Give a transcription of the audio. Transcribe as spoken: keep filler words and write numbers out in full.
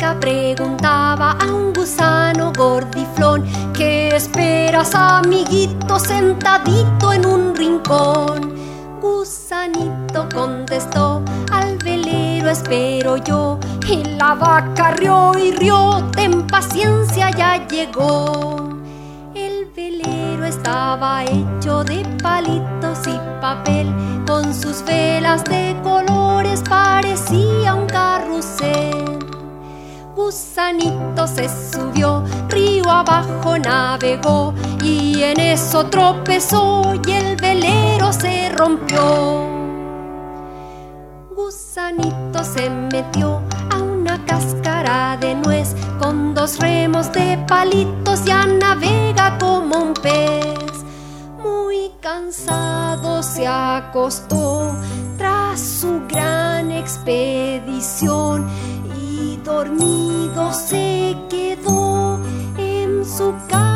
Gusanita preguntaba a un gusano gordiflón: ¿qué esperas, amiguito, sentadito en un rincón? Gusanito contestó: al velero espero yo. Y la vaca rió y rió, ten paciencia, ya llegó. El velero estaba hecho de palitos y papel, con sus velas de colores parecía un carrusel. Gusanito se subió, río abajo navegó, y en eso tropezó y el velero se rompió. Gusanito se metió a una cáscara de nuez, con dos remos de palitos ya navega como un pez. Muy cansado se acostó tras su gran expedición, y dormido se quedó en su casa.